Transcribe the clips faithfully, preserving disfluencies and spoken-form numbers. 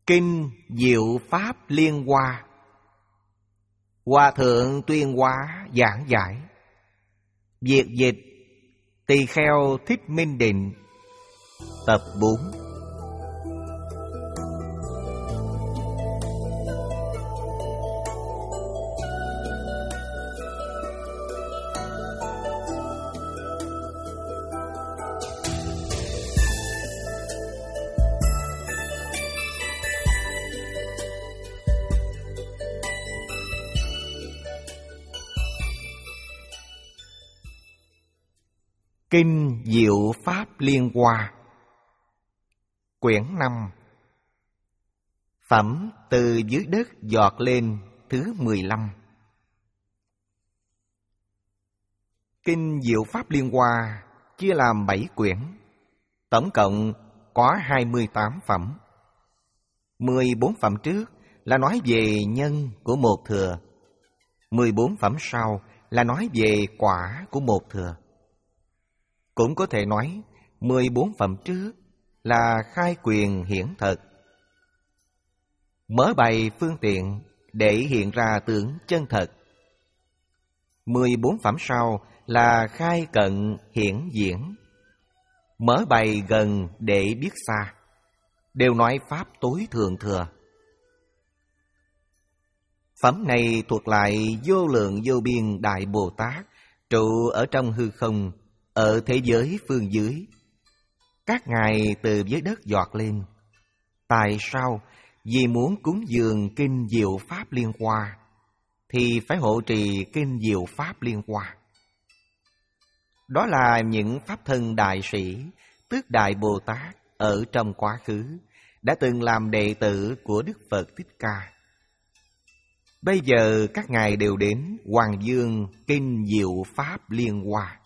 Kinh Diệu Pháp Liên Hoa. Hòa Thượng Tuyên Hóa giảng giải. Việt dịch Tỳ Kheo Thích Minh Định. Tập bốn. Kinh Diệu Pháp Liên Hoa. Quyển năm. Phẩm Từ Dưới Đất Giọt Lên thứ mười lăm. Kinh Diệu Pháp Liên Hoa chia làm bảy quyển, tổng cộng có hai mươi tám phẩm. mười bốn phẩm trước là nói về nhân của một thừa, mười bốn phẩm sau là nói về quả của một thừa. Cũng có thể nói mười bốn phẩm trước là khai quyền hiển thật, mở bày phương tiện để hiện ra tướng chân thật. mười bốn phẩm sau là khai cận hiển diễn, mở bày gần để biết xa, đều nói pháp tối thượng thừa. Phẩm này thuộc lại vô lượng vô biên Đại Bồ Tát trụ ở trong hư không, ở thế giới phương dưới. Các ngài từ dưới đất giọt lên. Tại sao? Vì muốn cúng dường Kinh Diệu Pháp Liên Hoa thì phải hộ trì Kinh Diệu Pháp Liên Hoa. Đó là những pháp thân đại sĩ, tức Đại Bồ Tát ở trong quá khứ đã từng làm đệ tử của Đức Phật Thích Ca. Bây giờ các ngài đều đến hoàng dương Kinh Diệu Pháp Liên Hoa.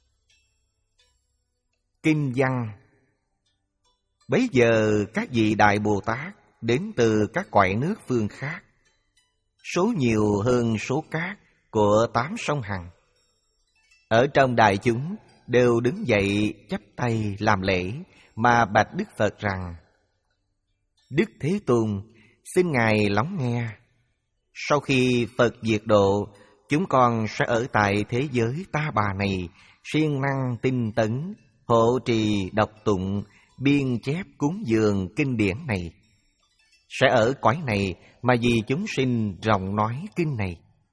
Kinh văn. Bấy giờ các vị Đại Bồ Tát đến từ các cõi nước phương khác, số nhiều hơn số cát của tám sông Hằng. Ở trong đại chúng đều đứng dậy chắp tay làm lễ mà bạch Đức Phật rằng: Đức Thế Tôn, xin Ngài lắng nghe. Sau khi Phật diệt độ, chúng con sẽ ở tại thế giới Ta Bà này siêng năng tinh tấn, hộ trì đọc tụng, biên chép cúng dường kinh điển này. Sẽ ở cõi này mà vì chúng sinh rộng nói kinh này.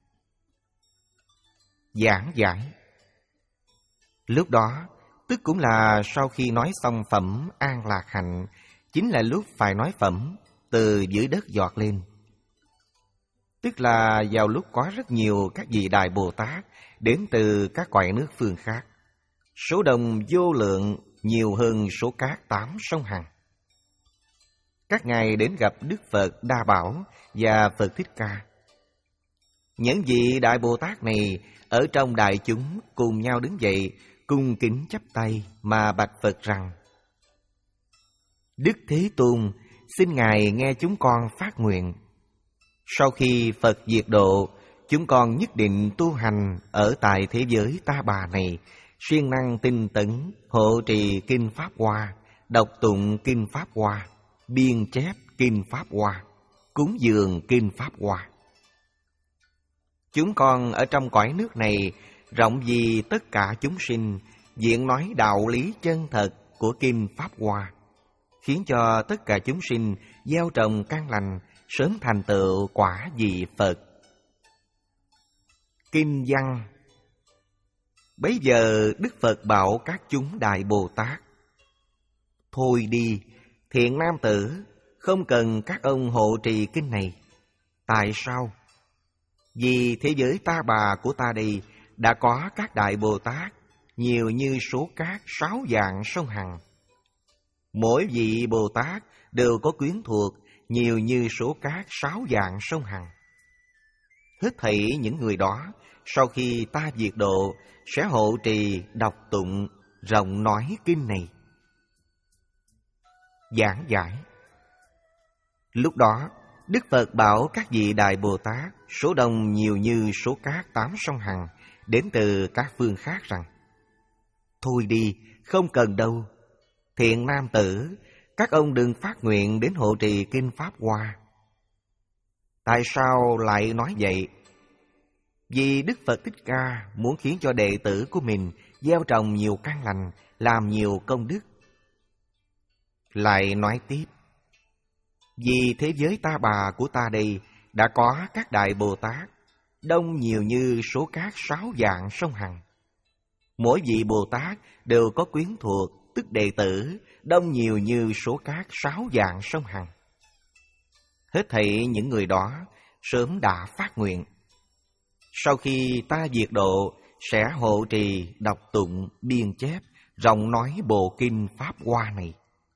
Giảng giải. Lúc đó, tức cũng là sau khi nói xong phẩm An Lạc Hạnh, chính là lúc phải nói phẩm Từ Dưới Đất Giọt Lên. Tức là vào lúc có rất nhiều các vị Đại Bồ Tát đến từ các cõi nước phương khác, số đông vô lượng, nhiều hơn số cát tám sông Hằng. Các ngài đến gặp Đức Phật Đa Bảo và Phật Thích Ca. Những vị Đại Bồ Tát này ở trong đại chúng cùng nhau đứng dậy, cung kính chắp tay mà bạch Phật rằng: Đức Thế Tôn, xin Ngài nghe chúng con phát nguyện. Sau khi Phật diệt độ, chúng con nhất định tu hành ở tại thế giới Ta Bà này, siêng năng tinh tấn, hộ trì Kinh Pháp Hoa, đọc tụng Kinh Pháp Hoa, biên chép Kinh Pháp Hoa, cúng dường Kinh Pháp Hoa. Chúng con ở trong cõi nước này rộng vì tất cả chúng sinh, diện nói đạo lý chân thật của Kinh Pháp Hoa, khiến cho tất cả chúng sinh gieo trồng căn lành, sớm thành tựu quả vị Phật. Kinh văn. Bấy giờ Đức Phật bảo các chúng Đại Bồ Tát: Thôi đi, thiện nam tử, không cần các ông hộ trì kinh này. Tại sao? Vì thế giới Ta Bà của ta đây đã có các Đại Bồ Tát nhiều như số cát sáu vạn sông Hằng. Mỗi vị Bồ Tát đều có quyến thuộc nhiều như số cát sáu vạn sông Hằng. Hết thảy những người đó, sau khi ta diệt độ, sẽ hộ trì đọc tụng rộng nói kinh này. Giảng giải. Lúc đó, Đức Phật bảo các vị Đại Bồ Tát số đông nhiều như số cát tám sông Hằng đến từ các phương khác rằng: Thôi đi, không cần đâu. Thiện nam tử, các ông đừng phát nguyện đến hộ trì Kinh Pháp Hoa. Tại sao lại nói vậy? Vì Đức Phật Thích Ca muốn khiến cho đệ tử của mình gieo trồng nhiều căn lành, làm nhiều công đức. Lại nói tiếp, vì thế giới Ta Bà của ta đây đã có các Đại Bồ Tát, đông nhiều như số cát sáu vạn sông Hằng. Mỗi vị Bồ Tát đều có quyến thuộc, tức đệ tử, đông nhiều như số cát sáu vạn sông Hằng. Hết thảy những người đó sớm đã phát nguyện, sau khi ta diệt độ sẽ hộ trì, đọc tụng, biên chép, rộng nói bộ Kinh Pháp Hoa này.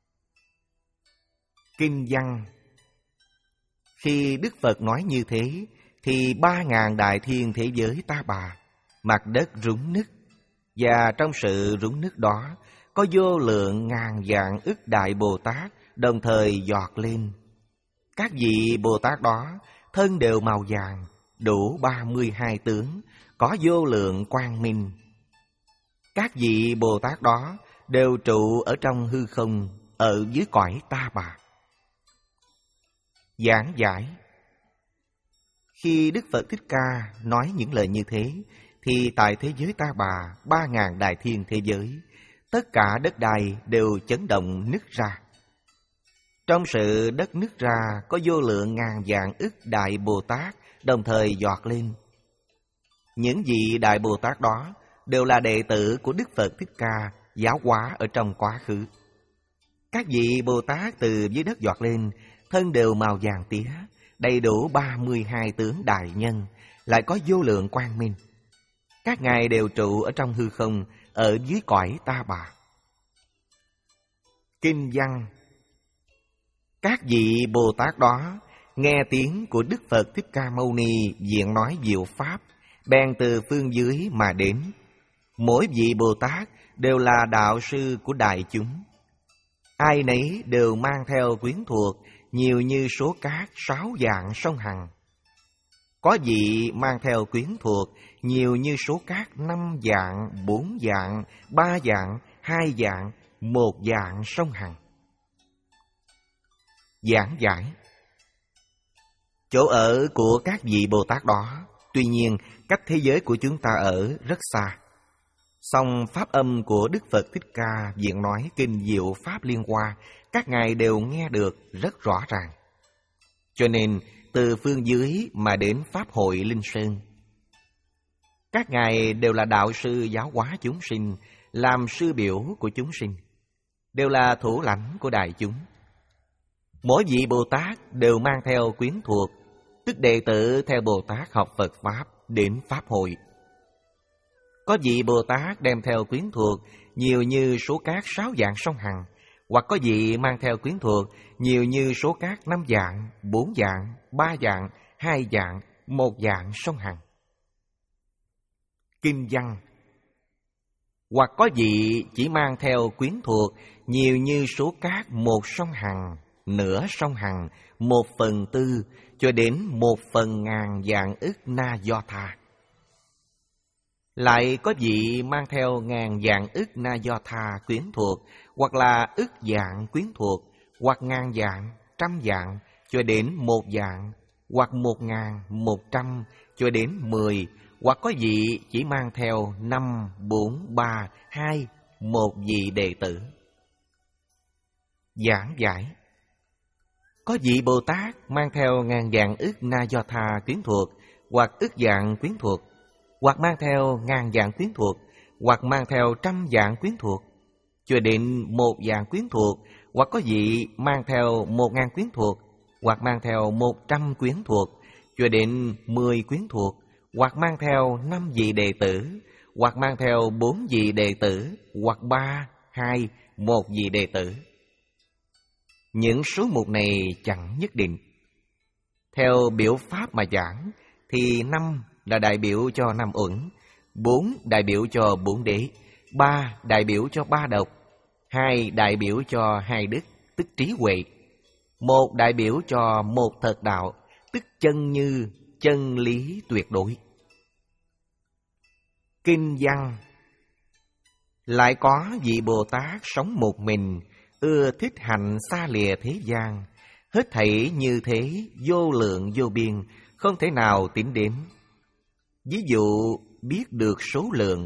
Kinh văn. Khi Đức Phật nói như thế, thì ba ngàn đại thiên thế giới Ta Bà, mặt đất rúng nứt, và trong sự rúng nứt đó có vô lượng ngàn vạn ức Đại Bồ Tát đồng thời giọt lên. Các vị Bồ Tát đó thân đều màu vàng, đủ ba mươi hai tướng, có vô lượng quang minh. Các vị Bồ Tát đó đều trụ ở trong hư không, ở dưới cõi Ta Bà. Giảng giải. Khi Đức Phật Thích Ca nói những lời như thế, thì tại thế giới Ta Bà, ba ngàn đại thiên thế giới, tất cả đất đai đều chấn động nứt ra. Trong sự đất nứt ra có vô lượng ngàn vạn ức Đại Bồ Tát đồng thời giọt lên. Những vị Đại Bồ Tát đó đều là đệ tử của Đức Phật Thích Ca giáo hóa ở trong quá khứ. Các vị Bồ Tát từ dưới đất giọt lên, thân đều màu vàng tía, đầy đủ ba mươi hai tướng đại nhân, lại có vô lượng quang minh. Các ngài đều trụ ở trong hư không, ở dưới cõi Ta Bà. Kinh văn. Các vị Bồ Tát đó nghe tiếng của Đức Phật Thích Ca Mâu Ni diện nói diệu pháp, bèn từ phương dưới mà đến. Mỗi vị Bồ Tát đều là đạo sư của đại chúng. Ai nấy đều mang theo quyến thuộc, nhiều như số cát sáu vạn sông Hằng. Có vị mang theo quyến thuộc, nhiều như số cát năm vạn, bốn vạn, ba vạn, hai vạn, một vạn sông Hằng. Giảng giải. Chỗ ở của các vị Bồ Tát đó, tuy nhiên cách thế giới của chúng ta ở rất xa. Song pháp âm của Đức Phật Thích Ca diện nói kinh diệu Pháp Liên Hoa, các ngài đều nghe được rất rõ ràng. Cho nên từ phương dưới mà đến Pháp hội Linh Sơn. Các ngài đều là đạo sư giáo hóa chúng sinh, làm sư biểu của chúng sinh, đều là thủ lãnh của đại chúng. Mỗi vị Bồ Tát đều mang theo quyến thuộc, tức đệ tử theo Bồ Tát học Phật Pháp đến Pháp hội. Có vị Bồ Tát đem theo quyến thuộc nhiều như số cát sáu vạn sông Hằng, hoặc có vị mang theo quyến thuộc nhiều như số cát năm vạn, bốn vạn, ba vạn, hai vạn, một vạn sông Hằng. Kinh văn. Hoặc có vị chỉ mang theo quyến thuộc nhiều như số cát một sông Hằng, nửa sông Hằng, một phần tư, cho đến một phần ngàn vạn ức Na Do Tha. Lại có vị mang theo ngàn vạn ức Na Do Tha quyến thuộc, hoặc là ức vạn quyến thuộc, hoặc ngàn vạn, trăm vạn, cho đến một vạn, hoặc một ngàn, một trăm, cho đến mười, hoặc có vị chỉ mang theo năm, bốn, ba, hai, một vị đệ tử. Giảng giải. Có vị Bồ Tát mang theo ngàn vạn ức Na Do Tha quyến thuộc, hoặc ức vạn quyến thuộc, hoặc mang theo ngàn vạn quyến thuộc, hoặc mang theo trăm vạn quyến thuộc, cho đến một vạn quyến thuộc, hoặc có vị mang theo một ngàn quyến thuộc, hoặc mang theo một trăm quyến thuộc, cho đến mười quyến thuộc, hoặc mang theo năm vị đệ tử, hoặc mang theo bốn vị đệ tử, hoặc ba, hai, một vị đệ tử. Những số mục này chẳng nhất định. Theo biểu pháp mà giảng, thì năm là đại biểu cho năm uẩn, bốn đại biểu cho bốn đế, ba đại biểu cho ba độc, hai đại biểu cho hai đức, tức trí huệ, một đại biểu cho một thật đạo, tức chân như, chân lý tuyệt đối. Kinh văn. Lại có vị Bồ Tát sống một mình, ưa thích hạnh xa lìa thế gian, hết thảy như thế vô lượng vô biên, không thể nào tính đếm. Ví dụ biết được số lượng.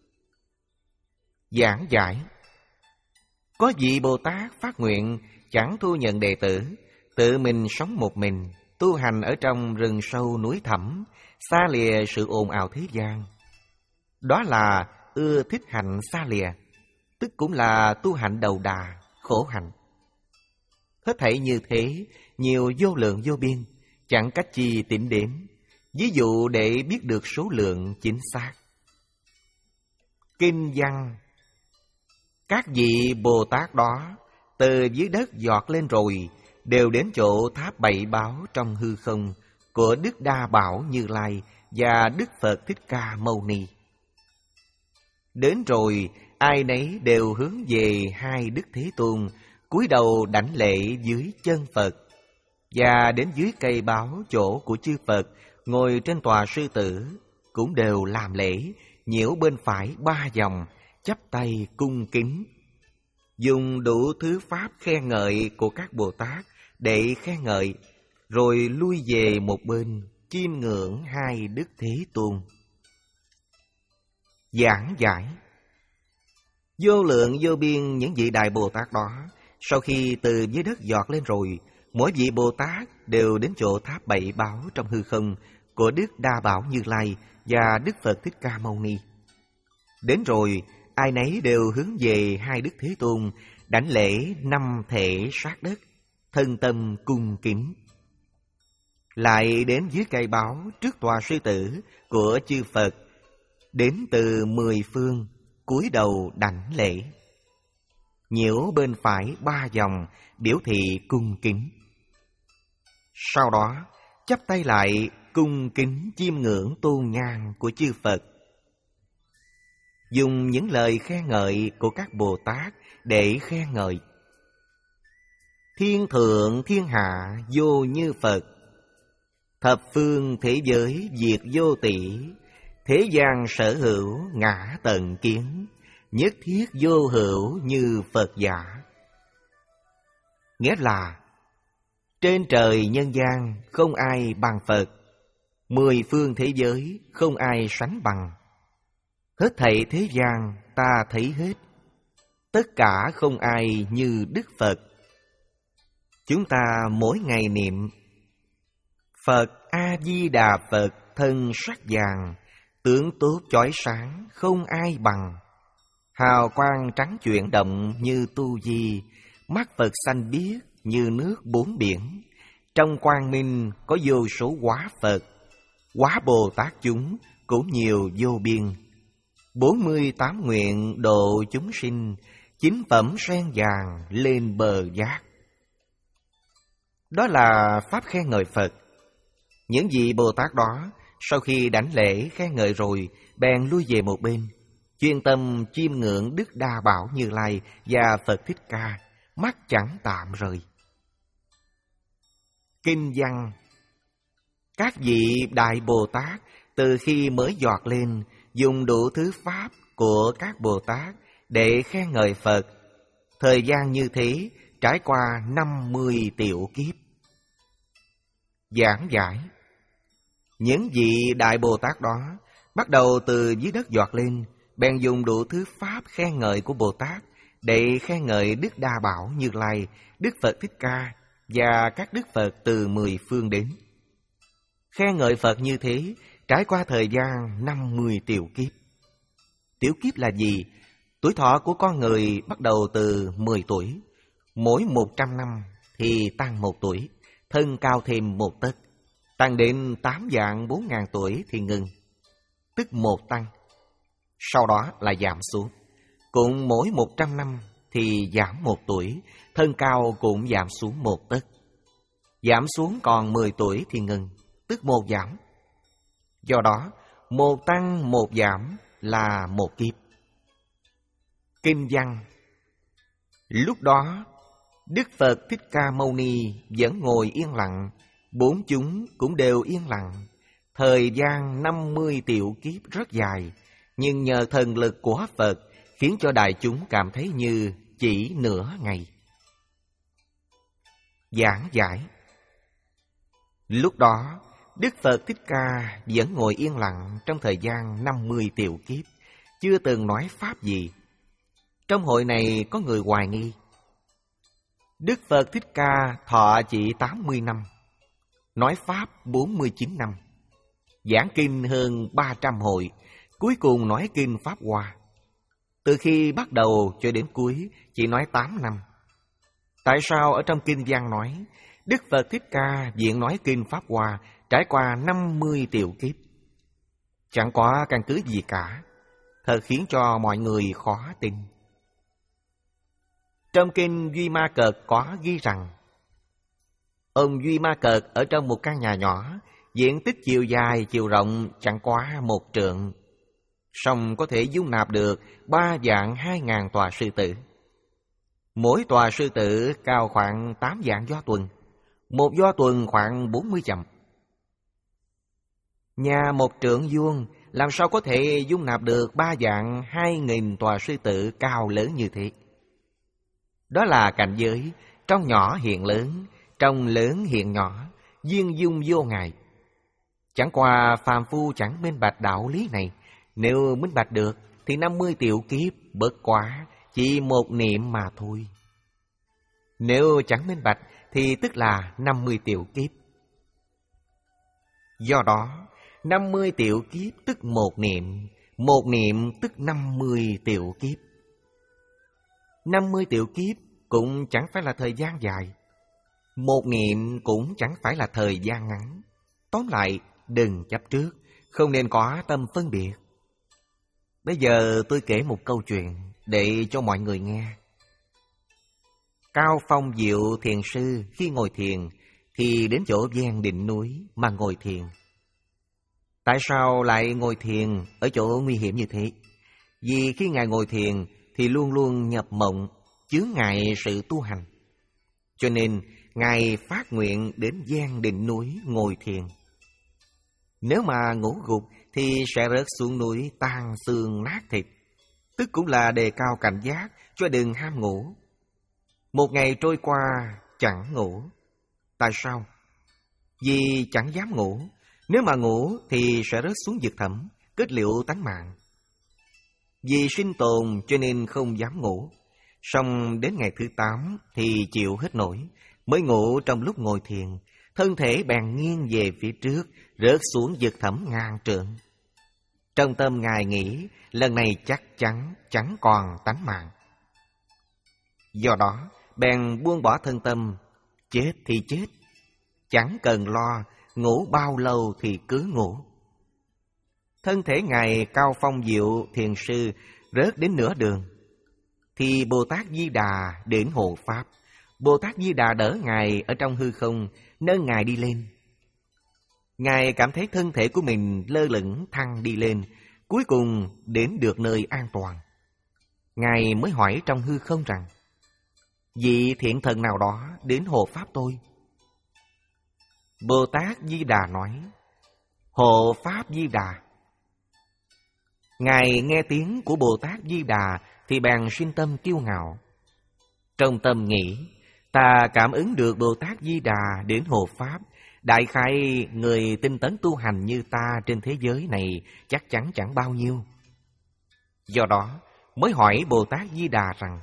Giảng giải. Có vị Bồ Tát phát nguyện chẳng thu nhận đệ tử, tự mình sống một mình, tu hành ở trong rừng sâu núi thẳm, xa lìa sự ồn ào thế gian. Đó là ưa thích hạnh xa lìa, tức cũng là tu hạnh đầu đà, khổ hạnh. Hết thảy như thế, nhiều vô lượng vô biên, chẳng cách chi tính đếm. Ví dụ để biết được số lượng chính xác. Kinh văn. Các vị Bồ Tát đó từ dưới đất giọt lên rồi, đều đến chỗ tháp bảy báo trong hư không của Đức Đa Bảo Như Lai và Đức Phật Thích Ca Mâu Ni. Đến rồi, ai nấy đều hướng về hai Đức Thế Tôn, cúi đầu đảnh lễ dưới chân Phật, và đến dưới cây báo chỗ của chư Phật ngồi trên tòa sư tử, cũng đều làm lễ, nhiễu bên phải ba vòng, chắp tay cung kính, dùng đủ thứ pháp khen ngợi của các Bồ Tát để khen ngợi, rồi lui về một bên chiêm ngưỡng hai Đức Thế Tôn. Giảng giải. Vô lượng vô biên những vị Đại Bồ Tát đó, sau khi từ dưới đất giọt lên rồi, mỗi vị Bồ Tát đều đến chỗ tháp bảy báo trong hư không của Đức Đa Bảo Như Lai và Đức Phật Thích Ca Mâu Ni. Đến rồi, ai nấy đều hướng về hai Đức Thế Tôn, đảnh lễ năm thể sát đất, thân tâm cung kính. Lại đến dưới cây báo trước tòa sư tử của chư Phật, đến từ mười phương, cúi đầu đảnh lễ, nhiễu bên phải ba vòng, biểu thị cung kính. Sau đó, chắp tay lại cung kính chiêm ngưỡng tôn nhang của chư Phật, dùng những lời khen ngợi của các Bồ Tát để khen ngợi. Thiên thượng thiên hạ vô như Phật, thập phương thế giới diệt vô tỷ, thế gian sở hữu ngã tận kiến, nhất thiết vô hữu như Phật giả. Nghĩa là trên trời nhân gian không ai bằng Phật, mười phương thế giới không ai sánh bằng. Hết thảy thế gian ta thấy hết, tất cả không ai như Đức Phật. Chúng ta mỗi ngày niệm Phật A-di-đà Phật thân sắc vàng, tướng tốt chói sáng không ai bằng. Hào quang trắng chuyển động như tu di, mắt Phật xanh biếc như nước bốn biển. Trong quang minh có vô số hóa Phật, hóa Bồ Tát chúng cũng nhiều vô biên. Bốn mươi tám nguyện độ chúng sinh, chính phẩm sen vàng lên bờ giác. Đó là pháp khen ngợi Phật. Những vị Bồ Tát đó sau khi đảnh lễ khen ngợi rồi, bèn lui về một bên, chuyên tâm chiêm ngưỡng Đức Đa Bảo Như Lai và Phật Thích Ca, mắt chẳng tạm rời. Kinh văn. Các vị Đại Bồ Tát từ khi mới giọt lên, dùng đủ thứ pháp của các Bồ Tát để khen ngợi Phật. Thời gian như thế trải qua năm mươi tiểu kiếp. Giảng giải. Những vị Đại Bồ Tát đó bắt đầu từ dưới đất giọt lên, bèn dùng đủ thứ pháp khen ngợi của Bồ Tát để khen ngợi Đức Đa Bảo Như Lai, Đức Phật Thích Ca và các Đức Phật từ mười phương đến. Khen ngợi Phật như thế trải qua thời gian năm mươi tiểu kiếp. Tiểu kiếp là gì? Tuổi thọ của con người bắt đầu từ mười tuổi, mỗi một trăm năm thì tăng một tuổi, thân cao thêm một tấc, tăng đến tám vạn bốn ngàn tuổi thì ngừng, tức một tăng. Sau đó là giảm xuống, cũng mỗi một trăm năm thì giảm một tuổi, thân cao cũng giảm xuống một tấc. Giảm xuống còn mười tuổi thì ngừng, tức một giảm. Do đó, một tăng một giảm là một kiếp. Kinh văn. Lúc đó, Đức Phật Thích Ca Mâu Ni vẫn ngồi yên lặng, bốn chúng cũng đều yên lặng. Thời gian năm mươi tiểu kiếp rất dài, nhưng nhờ thần lực của Phật khiến cho đại chúng cảm thấy như chỉ nửa ngày. giảng giải. Lúc đó, Đức Phật Thích Ca vẫn ngồi yên lặng trong thời gian năm mươi tiểu kiếp, chưa từng nói pháp gì. Trong hội này có người hoài nghi. Đức Phật Thích Ca thọ chỉ tám mươi năm, nói pháp bốn mươi chín năm, giảng kinh hơn ba trăm hội, cuối cùng nói kinh Pháp Hoa. Từ khi bắt đầu cho đến cuối chỉ nói tám năm. Tại sao ở trong kinh văn nói Đức Phật Thích Ca viện nói kinh Pháp Hoa trải qua năm mươi tiểu kiếp? Chẳng có căn cứ gì cả, thật khiến cho mọi người khó tin. Trong kinh Duy Ma Cật có ghi rằng ông Duy Ma Cật ở trong một căn nhà nhỏ, diện tích chiều dài chiều rộng chẳng quá một trượng, song có thể dung nạp được ba vạn hai ngàn tòa sư tử. Mỗi tòa sư tử cao khoảng tám vạn do tuần, một do tuần khoảng bốn mươi dặm. Nhà một trượng vuông làm sao có thể dung nạp được ba vạn hai nghìn tòa sư tử cao lớn như thế? Đó là cảnh giới trong nhỏ hiện lớn, trong lớn hiện nhỏ, duyên dung vô ngại. Chẳng qua phàm phu chẳng minh bạch đạo lý này. Nếu minh bạch được thì năm mươi tiểu kiếp bất quá chỉ một niệm mà thôi. Nếu chẳng minh bạch thì tức là năm mươi tiểu kiếp. Do đó, năm mươi tiểu kiếp tức một niệm, một niệm tức năm mươi tiểu kiếp. năm mươi tiểu kiếp cũng chẳng phải là thời gian dài, một niệm cũng chẳng phải là thời gian ngắn. Tóm lại, đừng chấp trước, không nên có tâm phân biệt. Bây giờ tôi kể một câu chuyện để cho mọi người nghe. Cao Phong Diệu thiền sư khi ngồi thiền thì đến chỗ ven đỉnh núi mà ngồi thiền. Tại sao lại ngồi thiền ở chỗ nguy hiểm như thế? Vì khi Ngài ngồi thiền thì luôn luôn nhập mộng, chướng ngại sự tu hành. Cho nên Ngài phát nguyện đến ven đỉnh núi ngồi thiền. Nếu mà ngủ gục thì sẽ rớt xuống núi tan xương nát thịt, tức cũng là đề cao cảnh giác cho đừng ham ngủ. Một ngày trôi qua chẳng ngủ. Tại sao? Vì chẳng dám ngủ. Nếu mà ngủ thì sẽ rớt xuống vực thẳm, kết liễu tánh mạng. Vì sinh tồn cho nên không dám ngủ. Song đến ngày thứ tám thì chịu hết nổi, mới ngủ trong lúc ngồi thiền, thân thể bèn nghiêng về phía trước, rớt xuống vực thẳm ngàn trượng. Trong tâm Ngài nghĩ, lần này chắc chắn chẳng còn tánh mạng. Do đó, bèn buông bỏ thân tâm, chết thì chết, chẳng cần lo, ngủ bao lâu thì cứ ngủ. Thân thể Ngài Cao Phong Diệu thiền sư rớt đến nửa đường, thì Bồ Tát Di Đà đến hộ pháp. Bồ Tát Di Đà đỡ Ngài ở trong hư không, nâng Ngài đi lên. Ngài cảm thấy thân thể của mình lơ lửng thăng đi lên, cuối cùng đến được nơi an toàn. Ngài mới hỏi trong hư không rằng: vị thiện thần nào đó đến hộ pháp tôi? Bồ Tát Di Đà nói: hộ pháp Di Đà. Ngài nghe tiếng của Bồ Tát Di Đà thì bèn sinh tâm kiêu ngạo. Trong tâm nghĩ, ta cảm ứng được Bồ Tát Di Đà đến hộ pháp, đại khái người tinh tấn tu hành như ta trên thế giới này chắc chắn chẳng bao nhiêu. Do đó mới hỏi Bồ Tát Di Đà rằng: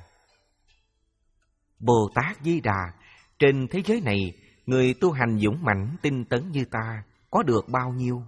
Bồ Tát Di Đà, trên thế giới này người tu hành dũng mãnh tinh tấn như ta có được bao nhiêu?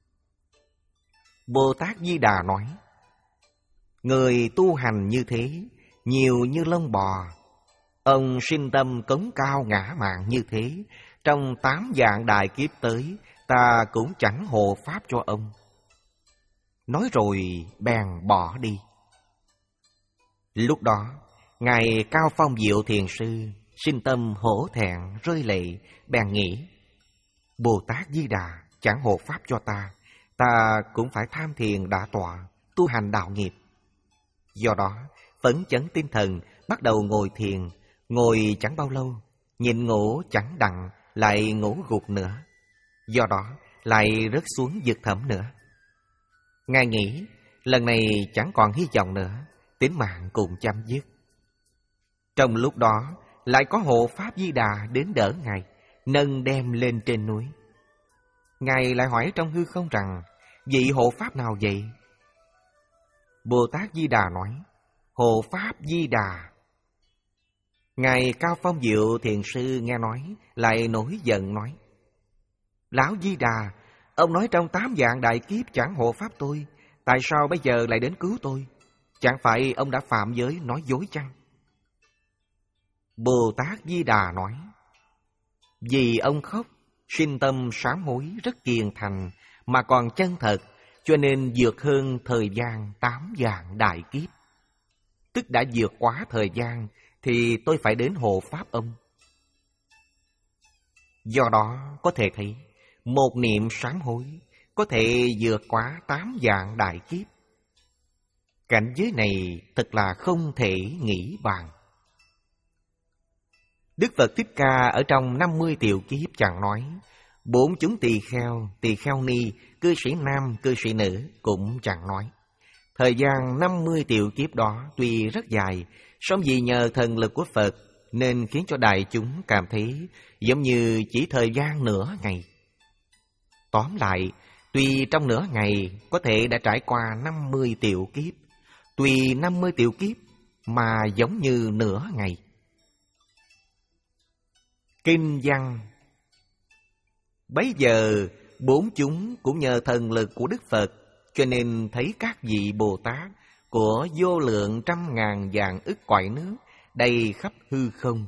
Bồ Tát Di Đà nói: người tu hành như thế nhiều như lông bò. Ông sinh tâm cống cao ngã mạn như thế, trong tám vạn đại kiếp tới ta cũng chẳng hộ pháp cho ông. Nói rồi bèn bỏ đi. Lúc đó Ngài Cao Phong Diệu thiền sư sinh tâm hổ thẹn rơi lệ, bèn nghĩ: Bồ Tát Di Đà chẳng hộ pháp cho ta, ta cũng phải tham thiền đả tọa, tu hành đạo nghiệp. Do đó phấn chấn tinh thần, bắt đầu ngồi thiền. Ngồi chẳng bao lâu, nhịn ngủ chẳng đặng, lại ngủ gục nữa. Do đó lại rớt xuống vực thẳm nữa. Ngài nghĩ lần này chẳng còn hy vọng nữa, tính mạng cùng chấm dứt. Trong lúc đó lại có hộ Pháp Di Đà đến đỡ Ngài, nâng đem lên trên núi. Ngài lại hỏi trong hư không rằng, vị hộ Pháp nào vậy? Bồ Tát Di Đà nói, hộ Pháp Di Đà. Ngài Cao Phong Diệu Thiền Sư nghe nói, lại nổi giận nói, Lão Di Đà, ông nói trong tám vạn đại kiếp chẳng hộ Pháp tôi, tại sao bây giờ lại đến cứu tôi? Chẳng phải ông đã phạm giới nói dối chăng? Bồ Tát Di Đà nói, vì ông khóc, sinh tâm sám hối rất kiền thành, mà còn chân thật, cho nên vượt hơn thời gian tám vạn đại kiếp. Tức đã vượt quá thời gian, thì tôi phải đến hộ Pháp ông. Do đó có thể thấy, một niệm sám hối có thể vượt quá tám vạn đại kiếp. Cảnh giới này thật là không thể nghĩ bàn. Đức Phật Thích Ca ở trong năm mươi tiểu kiếp chẳng nói, bốn chúng tỳ kheo, tỳ kheo ni, cư sĩ nam, cư sĩ nữ cũng chẳng nói. Thời gian năm mươi tiểu kiếp đó tuy rất dài, song vì nhờ thần lực của Phật nên khiến cho đại chúng cảm thấy giống như chỉ thời gian nửa ngày. Tóm lại, tuy trong nửa ngày có thể đã trải qua năm mươi tiểu kiếp, tuy năm mươi tiểu kiếp mà giống như nửa ngày. Kinh văn. Bấy giờ bốn chúng cũng nhờ thần lực của Đức Phật, cho nên thấy các vị Bồ Tát của vô lượng trăm ngàn vạn ức cõi nước đầy khắp hư không.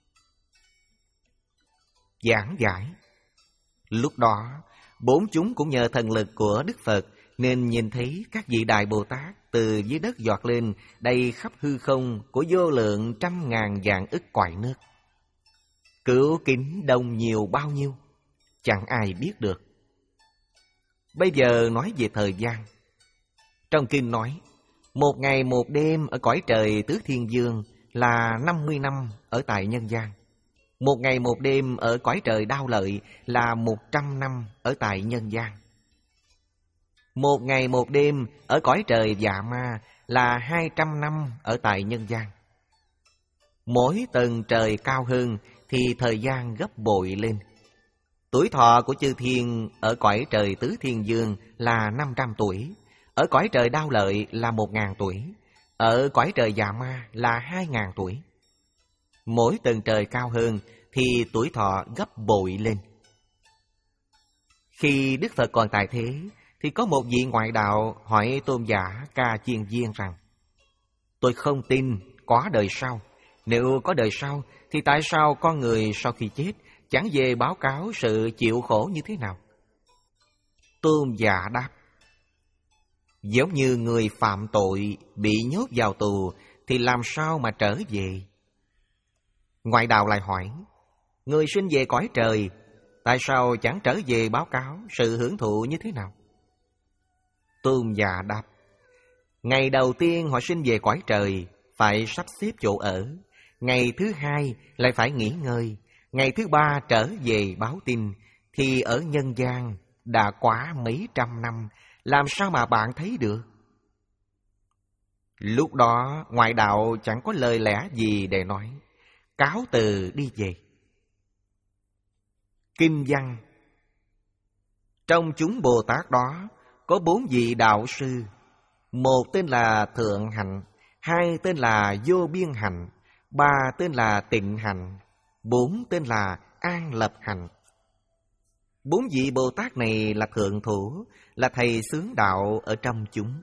Giảng giải. Lúc đó, bốn chúng cũng nhờ thần lực của Đức Phật nên nhìn thấy các vị Đại Bồ Tát từ dưới đất giọt lên đầy khắp hư không của vô lượng trăm ngàn vạn ức cõi nước. Cửu kính đông nhiều bao nhiêu, chẳng ai biết được. Bây giờ nói về thời gian. Trong kinh nói, một ngày một đêm ở cõi trời Tứ Thiên Dương là năm mươi năm ở tại nhân gian. Một ngày một đêm ở cõi trời Đao Lợi là một trăm năm ở tại nhân gian. Một ngày một đêm ở cõi trời Dạ Ma là hai trăm năm ở tại nhân gian. Mỗi tầng trời cao hơn thì thời gian gấp bội lên. Tuổi thọ của chư thiên ở cõi trời Tứ Thiên Dương là năm trăm tuổi, ở cõi trời Đao Lợi là một ngàn tuổi, ở cõi trời Dạ Ma là hai ngàn tuổi. Mỗi tầng trời cao hơn thì tuổi thọ gấp bội lên. Khi Đức Phật còn tại thế, thì có một vị ngoại đạo hỏi tôn giả Ca Chiên Viên rằng, tôi không tin có đời sau. Nếu có đời sau, thì tại sao con người sau khi chết chẳng về báo cáo sự chịu khổ như thế nào? Tôn giả đáp, giống như người phạm tội bị nhốt vào tù thì làm sao mà trở về? Ngoại đạo lại hỏi, người sinh về cõi trời, tại sao chẳng trở về báo cáo sự hưởng thụ như thế nào? Tôn giả đáp, ngày đầu tiên họ sinh về cõi trời phải sắp xếp chỗ ở, ngày thứ hai lại phải nghỉ ngơi, ngày thứ ba trở về báo tin, thì ở nhân gian đã quá mấy trăm năm, làm sao mà bạn thấy được? Lúc đó ngoại đạo chẳng có lời lẽ gì để nói, cáo từ đi về. Kinh văn. Trong chúng Bồ Tát đó có bốn vị đạo sư, một tên là Thượng Hạnh, hai tên là Vô Biên Hạnh, ba tên là Tịnh Hạnh, bốn tên là An Lập Hạnh. Bốn vị Bồ Tát này là thượng thủ, là thầy xướng đạo ở trong chúng.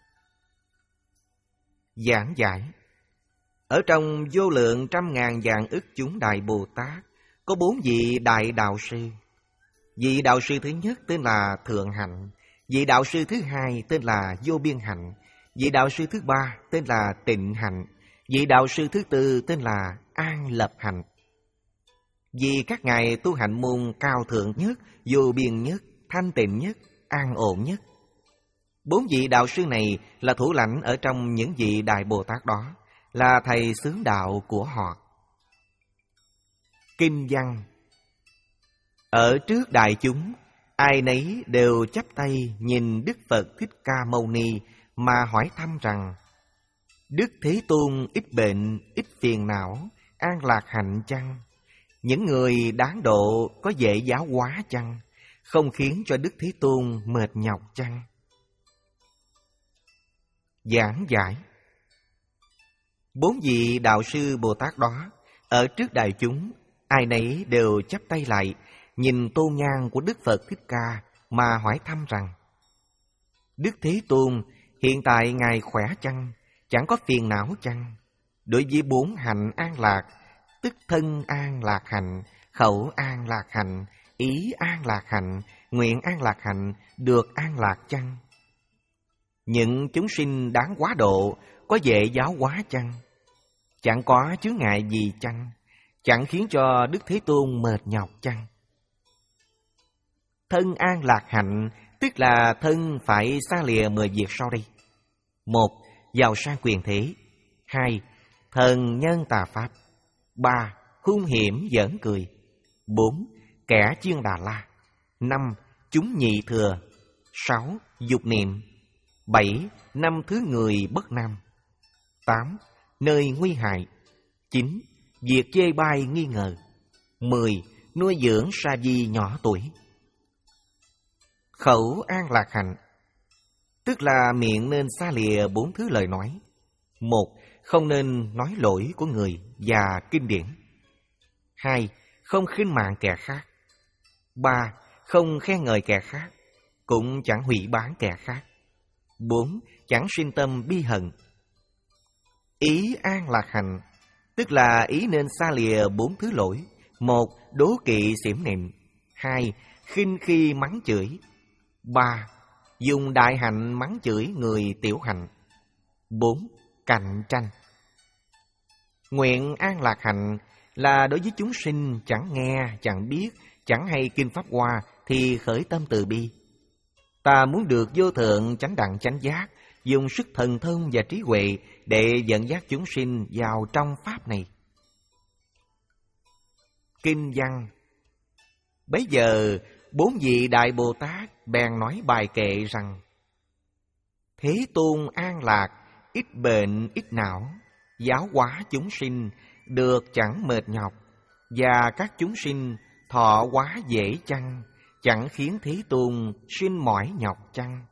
Giảng giải. Ở trong vô lượng trăm ngàn vạn ức chúng Đại Bồ Tát có bốn vị Đại Đạo Sư. Vị Đạo Sư thứ nhất tên là Thượng Hạnh, vị Đạo Sư thứ hai tên là Vô Biên Hạnh, vị Đạo Sư thứ ba tên là Tịnh Hạnh, vị Đạo Sư thứ tư tên là An Lập Hạnh. Vì các ngài tu hạnh môn cao thượng nhất, vô biên nhất, thanh tịnh nhất, an ổn nhất. Bốn vị đạo sư này là thủ lãnh ở trong những vị Đại Bồ Tát đó, là thầy xướng đạo của họ. Kinh văn. Ở trước đại chúng, ai nấy đều chắp tay nhìn Đức Phật Thích Ca Mâu Ni mà hỏi thăm rằng, Đức Thế Tôn ít bệnh, ít phiền não, an lạc hạnh chăng? Những người đáng độ có dễ giáo hóa chăng? Không khiến cho Đức Thế Tôn mệt nhọc chăng? Giảng giải. Bốn vị đạo sư Bồ Tát đó ở trước đại chúng, ai nấy đều chắp tay lại, nhìn tôn nhan của Đức Phật Thích Ca mà hỏi thăm rằng: Đức Thế Tôn, hiện tại Ngài khỏe chăng? Chẳng có phiền não chăng? Đối với bốn hạnh an lạc, tức thân an lạc hạnh, khẩu an lạc hạnh, ý an lạc hạnh, nguyện an lạc hạnh, được an lạc chăng? Những chúng sinh đáng quá độ có dễ giáo hóa chăng? Chẳng có chướng ngại gì chăng? Chẳng khiến cho Đức Thế Tôn mệt nhọc chăng? Thân an lạc hạnh tức là thân phải xa lìa mười việc sau đây: một, giàu sang quyền thế; hai, thần nhân tà pháp; ba, hung hiểm giỡn cười; bốn, kẻ chuyên Đà La; năm, chúng nhị thừa; sáu, dục niệm; bảy, năm thứ người bất nam; tám, nơi nguy hại; chín, việc chê bai nghi ngờ; mười, nuôi dưỡng sa di nhỏ tuổi. Khẩu an lạc hạnh tức là miệng nên xa lìa bốn thứ lời nói: một, không nên nói lỗi của người và kinh điển; hai, không khinh mạng kẻ khác; ba, không khen ngợi kẻ khác, cũng chẳng hủy báng kẻ khác; bốn, chẳng sinh tâm bi hận. Ý an lạc hạnh tức là ý nên xa lìa bốn thứ lỗi: một, đố kỵ xiểm niệm; hai, khinh khi mắng chửi; ba, dùng đại hạnh mắng chửi người tiểu hạnh; bốn, cạnh tranh. Nguyện an lạc hạnh là đối với chúng sinh chẳng nghe, chẳng biết, chẳng hay kinh Pháp Hoa thì khởi tâm từ bi. Ta muốn được vô thượng chánh đẳng chánh giác, dùng sức thần thông và trí huệ để dẫn dắt chúng sinh vào trong Pháp này. Kinh văn. Bấy giờ bốn vị Đại Bồ Tát bèn nói bài kệ rằng: Thế Tôn an lạc, ít bệnh ít não, giáo hóa chúng sinh được chẳng mệt nhọc, và các chúng sinh thọ quá dễ chăng, chẳng khiến Thế Tôn sinh mỏi nhọc chăng?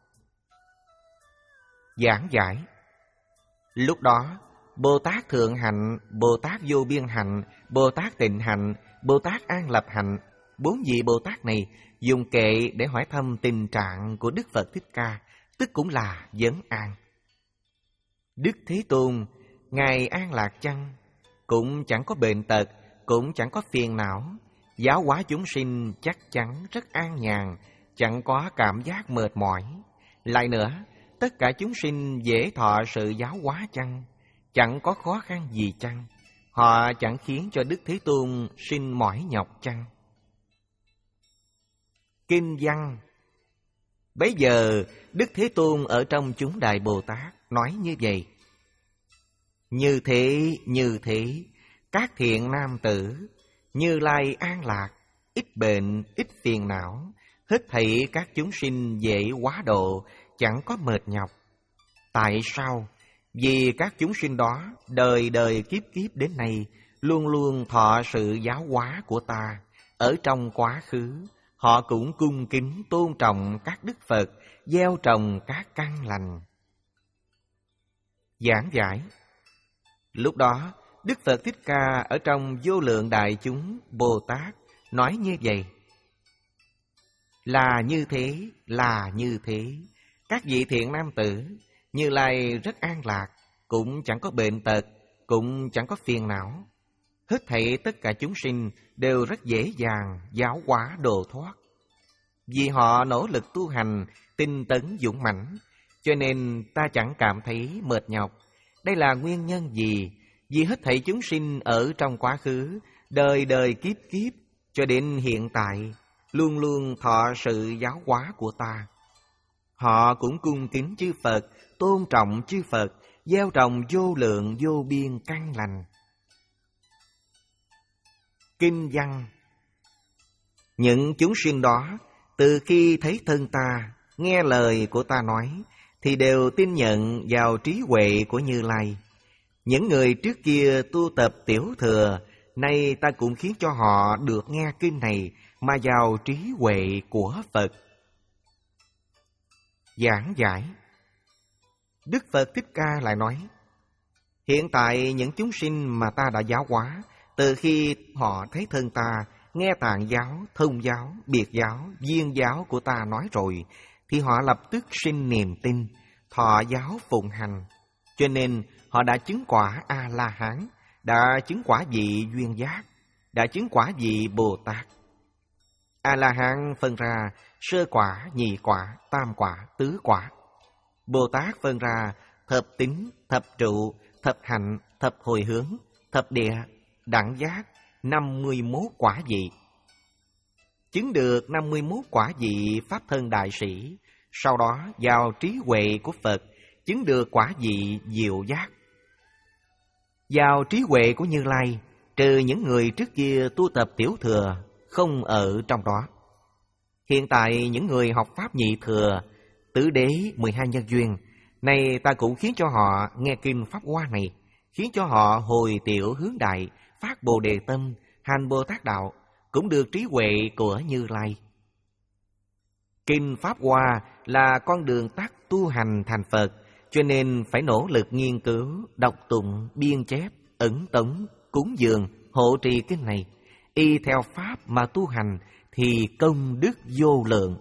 Giảng giải. Lúc đó Bồ Tát Thượng Hạnh, Bồ Tát Vô Biên Hạnh, Bồ Tát Tịnh Hạnh, Bồ Tát An Lập Hạnh, bốn vị Bồ Tát này dùng kệ để hỏi thăm tình trạng của Đức Phật Thích Ca, tức cũng là vấn an. Đức Thế Tôn, Ngài an lạc chăng? Cũng chẳng có bệnh tật, cũng chẳng có phiền não, giáo hóa chúng sinh chắc chắn rất an nhàn, chẳng có cảm giác mệt mỏi. Lại nữa, tất cả chúng sinh dễ thọ sự giáo hóa chăng? Chẳng có khó khăn gì chăng? Họ chẳng khiến cho Đức Thế Tôn sinh mỏi nhọc chăng? Kinh văn. Bấy giờ Đức Thế Tôn ở trong chúng Đại Bồ Tát nói như vậy: Như thế, như thế, các thiện nam tử, Như Lai an lạc, ít bệnh, ít phiền não, hết thảy các chúng sinh dễ quá độ, chẳng có mệt nhọc. Tại sao? Vì các chúng sinh đó đời đời kiếp kiếp đến nay luôn luôn thọ sự giáo hóa của ta. Ở trong quá khứ, họ cũng cung kính tôn trọng các đức Phật, gieo trồng các căn lành. Giảng giải. Lúc đó, Đức Phật Thích Ca ở trong vô lượng đại chúng Bồ Tát nói như vậy: Là như thế, là như thế, các vị thiện nam tử, Như Lai rất an lạc, cũng chẳng có bệnh tật, cũng chẳng có phiền não. Hết thảy tất cả chúng sinh đều rất dễ dàng giáo hóa độ thoát. Vì họ nỗ lực tu hành, tinh tấn dũng mãnh, cho nên ta chẳng cảm thấy mệt nhọc. Đây là nguyên nhân gì? Vì hết thảy chúng sinh ở trong quá khứ, đời đời kiếp kiếp, cho đến hiện tại, luôn luôn thọ sự giáo hóa của ta. Họ cũng cung kính chư Phật, tôn trọng chư Phật, gieo trồng vô lượng vô biên căn lành. Kinh văn. Những chúng sinh đó, từ khi thấy thân ta, nghe lời của ta nói, thì đều tin nhận vào trí huệ của Như Lai. Những người trước kia tu tập tiểu thừa, nay ta cũng khiến cho họ được nghe kinh này mà giàu trí huệ của Phật. Giảng giải. Đức Phật Thích Ca lại nói, hiện tại những chúng sinh mà ta đã giáo hóa, từ khi họ thấy thân ta, nghe tạng giáo, thông giáo, biệt giáo, viên giáo của ta nói rồi, thì họ lập tức sinh niềm tin, thọ giáo phụng hành. Cho nên họ đã chứng quả A-la-hán, đã chứng quả vị duyên giác, đã chứng quả vị Bồ Tát. A-la-hán phân ra sơ quả, nhị quả, tam quả, tứ quả. Bồ Tát phân ra thập tín, thập trụ, thập hạnh, thập hồi hướng, thập địa, đẳng giác, năm mươi mốt quả vị. Chứng được năm mươi mốt quả vị Pháp thân đại sĩ, sau đó vào trí huệ của Phật, chứng được quả vị diệu giác. Vào trí huệ của Như Lai, trừ những người trước kia tu tập tiểu thừa, không ở trong đó. Hiện tại những người học Pháp nhị thừa, tứ đế, mười hai nhân duyên, này ta cũng khiến cho họ nghe kinh Pháp Hoa này, khiến cho họ hồi tiểu hướng đại, phát Bồ Đề tâm, hành Bồ Tát đạo, cũng được trí huệ của Như Lai. Kinh Pháp Hoa là con đường tắt tu hành thành Phật, cho nên phải nỗ lực nghiên cứu, đọc tụng, biên chép, ẩn tống, cúng dường, hộ trì kinh này. Y theo Pháp mà tu hành thì công đức vô lượng.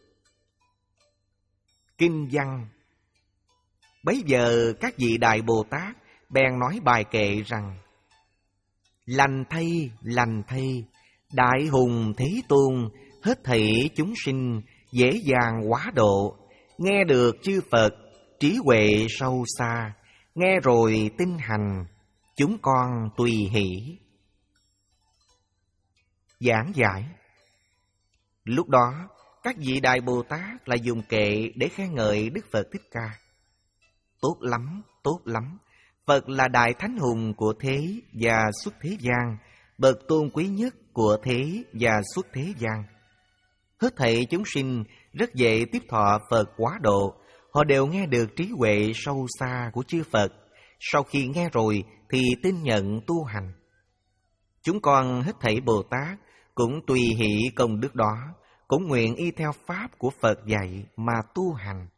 Kinh văn. Bấy giờ các vị Đại Bồ Tát bèn nói bài kệ rằng: lành thay, lành thay, Đại Hùng Thế Tôn, hết thảy chúng sinh dễ dàng hóa độ, nghe được chư Phật trí huệ sâu xa, nghe rồi tin hành, chúng con tùy hỷ. Giảng giải. Lúc đó các vị Đại Bồ Tát lại dùng kệ để khen ngợi Đức Phật Thích Ca. Tốt lắm, tốt lắm, Phật là Đại Thánh Hùng của thế và xuất thế gian, bậc tôn quý nhất của thế và xuất thế gian. Hết thảy chúng sinh rất dễ tiếp thọ Phật quá độ, họ đều nghe được trí huệ sâu xa của chư Phật, sau khi nghe rồi thì tin nhận tu hành. Chúng con hết thảy Bồ Tát cũng tùy hỷ công đức đó, cũng nguyện y theo Pháp của Phật dạy mà tu hành.